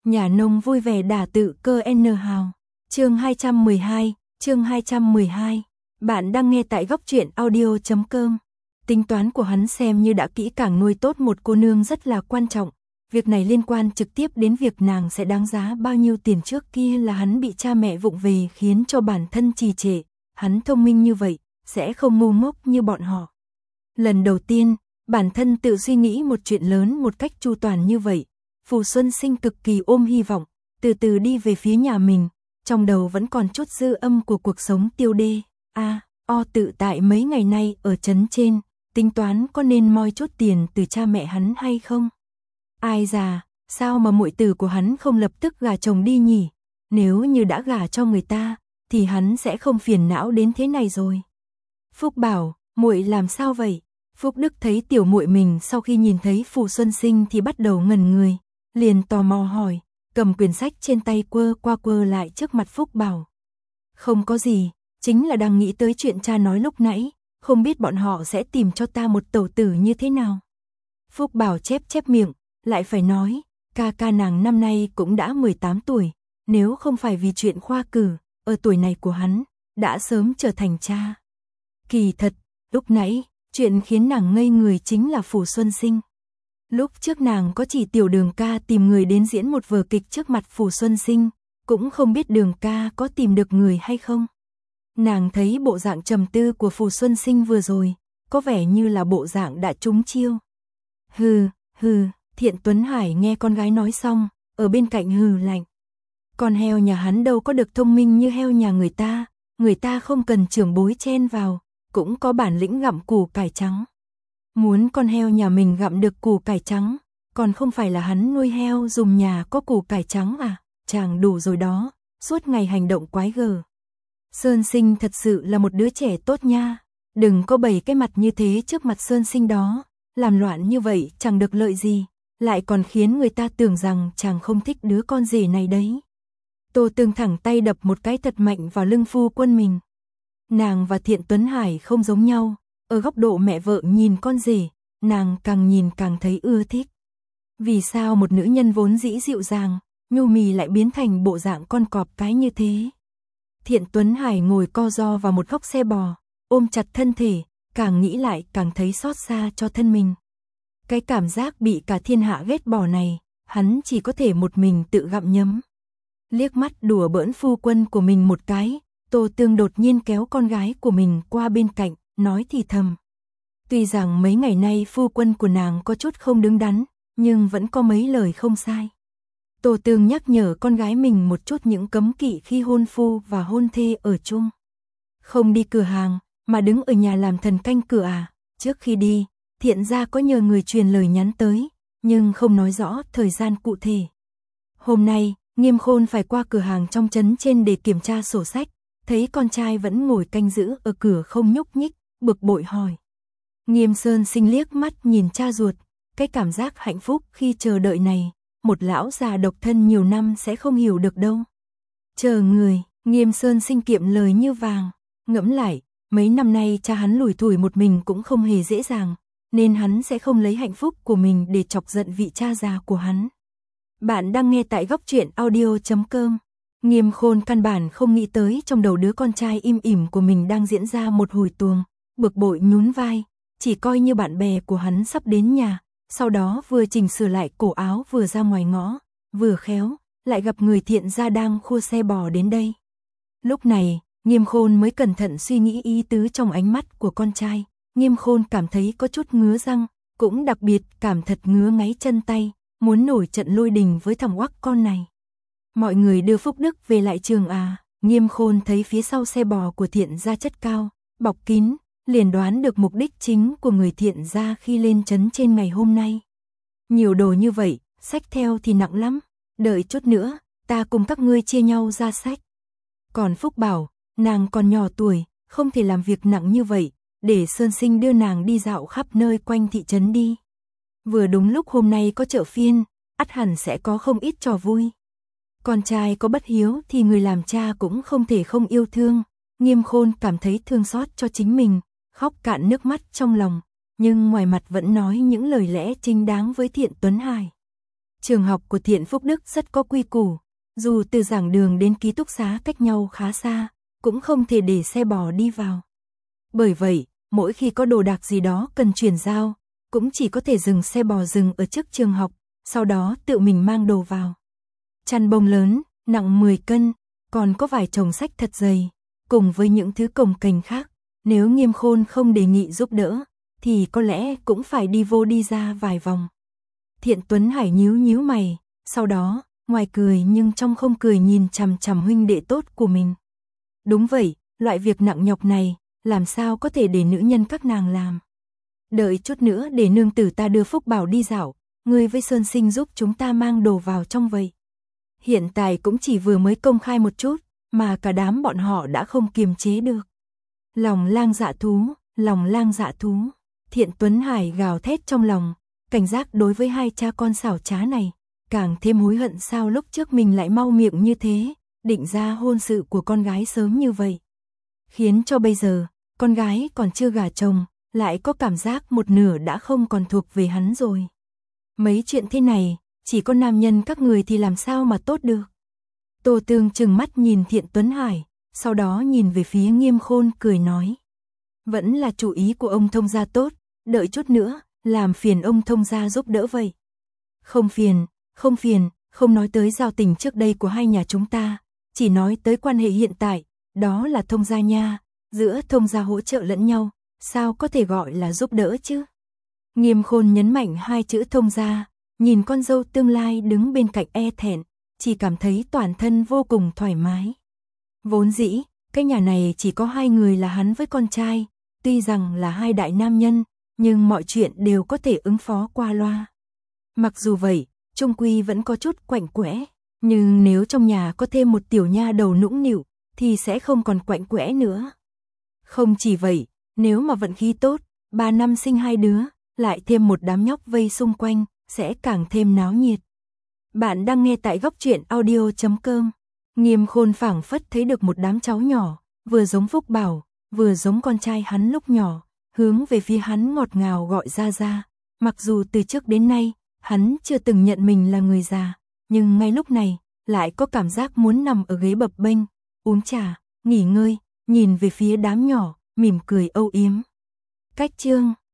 Nhà nông vui vẻ đả tự cơ N hào. Chương 212. Bạn đang nghe tại góc truyện audio.com. Tính toán của hắn xem như đã kỹ càng nuôi tốt một cô nương rất là quan trọng. Việc này liên quan trực tiếp đến việc nàng sẽ đáng giá bao nhiêu tiền. Trước kia là hắn bị cha mẹ vụng về khiến cho bản thân trì trệ. Hắn thông minh như vậy, sẽ không ngu ngốc như bọn họ. Lần đầu tiên, bản thân tự suy nghĩ một chuyện lớn một cách chu toàn như vậy. Phù Xuân Sinh cực kỳ ôm hy vọng, từ từ đi về phía nhà mình, trong đầu vẫn còn chút dư âm của cuộc sống tiêu đê, tự tại mấy ngày nay ở trấn trên, tính toán có nên moi chút tiền từ cha mẹ hắn hay không. Ai già, sao mà muội tử của hắn không lập tức gả chồng đi nhỉ? Nếu như đã gả cho người ta, thì hắn sẽ không phiền não đến thế này rồi. Phúc bảo, muội làm sao vậy? Phúc Đức thấy tiểu muội mình sau khi nhìn thấy Phù Xuân Sinh thì bắt đầu ngẩn người, liền tò mò hỏi, cầm quyển sách trên tay quơ qua quơ lại trước mặt Phúc Bảo. Không có gì, chính là đang nghĩ tới chuyện cha nói lúc nãy, không biết bọn họ sẽ tìm cho ta một tẩu tử như thế nào. Phúc Bảo chép miệng, lại phải nói, ca nàng năm nay cũng đã 18 tuổi, nếu không phải vì chuyện khoa cử, ở tuổi này của hắn, đã sớm trở thành cha. Kỳ thật, lúc nãy, chuyện khiến nàng ngây người chính là Phù Xuân Sinh. Lúc trước nàng có chỉ tiểu Đường ca tìm người đến diễn một vở kịch trước mặt Phù Xuân Sinh, cũng không biết Đường ca có tìm được người hay không. Nàng thấy bộ dạng trầm tư của Phù Xuân Sinh vừa rồi, có vẻ như là bộ dạng đã trúng chiêu. Hừ, Thiện Tuấn Hải nghe con gái nói xong, ở bên cạnh hừ lạnh. Con heo nhà hắn đâu có được thông minh như heo nhà người ta không cần trưởng bối chen vào, cũng có bản lĩnh gặm củ cải trắng. Muốn con heo nhà mình gặm được củ cải trắng, còn không phải là hắn nuôi heo dùng nhà có củ cải trắng à, chàng đủ rồi đó, suốt ngày hành động quái gở. Sơn Sinh thật sự là một đứa trẻ tốt nha, đừng có bày cái mặt như thế trước mặt Sơn Sinh đó, làm loạn như vậy chẳng được lợi gì, lại còn khiến người ta tưởng rằng chàng không thích đứa con rể này đấy. Tô Tương thẳng tay đập một cái thật mạnh vào lưng phu quân mình. Nàng và Thiện Tuấn Hải không giống nhau, ở góc độ mẹ vợ nhìn con rể, nàng càng nhìn càng thấy ưa thích. Vì sao một nữ nhân vốn dĩ dịu dàng, nhu mì lại biến thành bộ dạng con cọp cái như thế? Thiện Tuấn Hải ngồi co ro vào một góc xe bò, ôm chặt thân thể, càng nghĩ lại càng thấy xót xa cho thân mình. Cái cảm giác bị cả thiên hạ ghét bỏ này, hắn chỉ có thể một mình tự gặm nhấm. Liếc mắt đùa bỡn phu quân của mình một cái, Tô Tương đột nhiên kéo con gái của mình qua bên cạnh, nói thì thầm. Tuy rằng mấy ngày nay phu quân của nàng có chút không đứng đắn, nhưng vẫn có mấy lời không sai. Tô Tương nhắc nhở con gái mình một chút những cấm kỵ khi hôn phu và hôn thê ở chung. Không đi cửa hàng, mà đứng ở nhà làm thần canh cửa à. Trước khi đi, Thiện gia có nhờ người truyền lời nhắn tới, nhưng không nói rõ thời gian cụ thể. Hôm nay, Nghiêm Khôn phải qua cửa hàng trong trấn trên để kiểm tra sổ sách, thấy con trai vẫn ngồi canh giữ ở cửa không nhúc nhích, bực bội hỏi. Nghiêm Sơn Sinh liếc mắt nhìn cha ruột, cái cảm giác hạnh phúc khi chờ đợi này, một lão già độc thân nhiều năm sẽ không hiểu được đâu. Chờ người, Nghiêm Sơn Sinh kiệm lời như vàng, ngẫm lại, mấy năm nay cha hắn lủi thủi một mình cũng không hề dễ dàng, nên hắn sẽ không lấy hạnh phúc của mình để chọc giận vị cha già của hắn. Bạn đang nghe tại góc truyện audio.com. Nghiêm Khôn căn bản không nghĩ tới trong đầu đứa con trai im ỉm của mình đang diễn ra một hồi tuồng, bực bội nhún vai, chỉ coi như bạn bè của hắn sắp đến nhà, sau đó vừa chỉnh sửa lại cổ áo vừa ra ngoài ngõ, vừa khéo, lại gặp người Thiện gia đang khua xe bò đến đây. Lúc này, Nghiêm Khôn mới cẩn thận suy nghĩ ý tứ trong ánh mắt của con trai, Nghiêm Khôn cảm thấy có chút ngứa răng, cũng đặc biệt cảm thật ngứa ngáy chân tay, muốn nổi trận lôi đình với thằng oắc con này. Mọi người đưa Phúc Đức về lại trường à? Nghiêm Khôn thấy phía sau xe bò của Thiện gia chất cao, bọc kín, liền đoán được mục đích chính của người Thiện gia khi lên trấn trên ngày hôm nay. Nhiều đồ như vậy, xách theo thì nặng lắm, đợi chút nữa, ta cùng các ngươi chia nhau ra xách. Còn Phúc bảo, nàng còn nhỏ tuổi, không thể làm việc nặng như vậy, để Sơn Sinh đưa nàng đi dạo khắp nơi quanh thị trấn đi. Vừa đúng lúc hôm nay có chợ phiên, ắt hẳn sẽ có không ít trò vui. Con trai có bất hiếu thì người làm cha cũng không thể không yêu thương. Nghiêm Khôn cảm thấy thương xót cho chính mình, khóc cạn nước mắt trong lòng, nhưng ngoài mặt vẫn nói những lời lẽ chính đáng với Thiện Tuấn Hải. Trường học của Thiện Phúc Đức rất có quy củ, dù từ giảng đường đến ký túc xá cách nhau khá xa, cũng không thể để xe bò đi vào. Bởi vậy, mỗi khi có đồ đạc gì đó cần chuyển giao, cũng chỉ có thể dừng xe bò dừng ở trước trường học, sau đó tự mình mang đồ vào. Chăn bông lớn, nặng 10 cân, còn có vài chồng sách thật dày, cùng với những thứ cồng kềnh khác, nếu Nghiêm Khôn không đề nghị giúp đỡ, thì có lẽ cũng phải đi vô đi ra vài vòng. Thiện Tuấn Hải nhíu mày, sau đó, ngoài cười nhưng trong không cười nhìn chằm chằm huynh đệ tốt của mình. Đúng vậy, loại việc nặng nhọc này, làm sao có thể để nữ nhân các nàng làm. Đợi chút nữa để nương tử ta đưa Phúc Bảo đi dạo, ngươi với Sơn Sinh giúp chúng ta mang đồ vào trong vậy. Hiện tại cũng chỉ vừa mới công khai một chút, mà cả đám bọn họ đã không kiềm chế được. Lòng lang dạ thú, Thiện Tuấn Hải gào thét trong lòng, cảnh giác đối với hai cha con xảo trá này, càng thêm hối hận sao lúc trước mình lại mau miệng như thế, định ra hôn sự của con gái sớm như vậy. Khiến cho bây giờ, con gái còn chưa gả chồng, lại có cảm giác một nửa đã không còn thuộc về hắn rồi. Mấy chuyện thế này, chỉ có nam nhân các người thì làm sao mà tốt được. Tô Tương trừng mắt nhìn Thiện Tuấn Hải, sau đó nhìn về phía Nghiêm Khôn cười nói. Vẫn là chủ ý của ông thông gia tốt, đợi chút nữa, làm phiền ông thông gia giúp đỡ vậy. Không phiền, không nói tới giao tình trước đây của hai nhà chúng ta, chỉ nói tới quan hệ hiện tại, đó là thông gia nha, giữa thông gia hỗ trợ lẫn nhau, sao có thể gọi là giúp đỡ chứ. Nghiêm Khôn nhấn mạnh hai chữ thông gia, nhìn con dâu tương lai đứng bên cạnh e thẹn, chỉ cảm thấy toàn thân vô cùng thoải mái. Vốn dĩ, cái nhà này chỉ có hai người là hắn với con trai, tuy rằng là hai đại nam nhân, nhưng mọi chuyện đều có thể ứng phó qua loa. Mặc dù vậy, chung quy vẫn có chút quạnh quẽ, nhưng nếu trong nhà có thêm một tiểu nha đầu nũng nịu, thì sẽ không còn quạnh quẽ nữa. Không chỉ vậy, nếu mà vận khí tốt, 3 năm sinh 2 đứa, lại thêm một đám nhóc vây xung quanh, sẽ càng thêm náo nhiệt. Bạn đang nghe tại góc truyện audio.com. Nghiêm Khôn phảng phất thấy được một đám cháu nhỏ, vừa giống Phúc Bảo, vừa giống con trai hắn lúc nhỏ, hướng về phía hắn ngọt ngào gọi ra. Mặc dù từ trước đến nay, hắn chưa từng nhận mình là người già, nhưng ngay lúc này, lại có cảm giác muốn nằm ở ghế bập bênh, uống trà, nghỉ ngơi, nhìn về phía đám nhỏ, mỉm cười âu yếm. Cách chương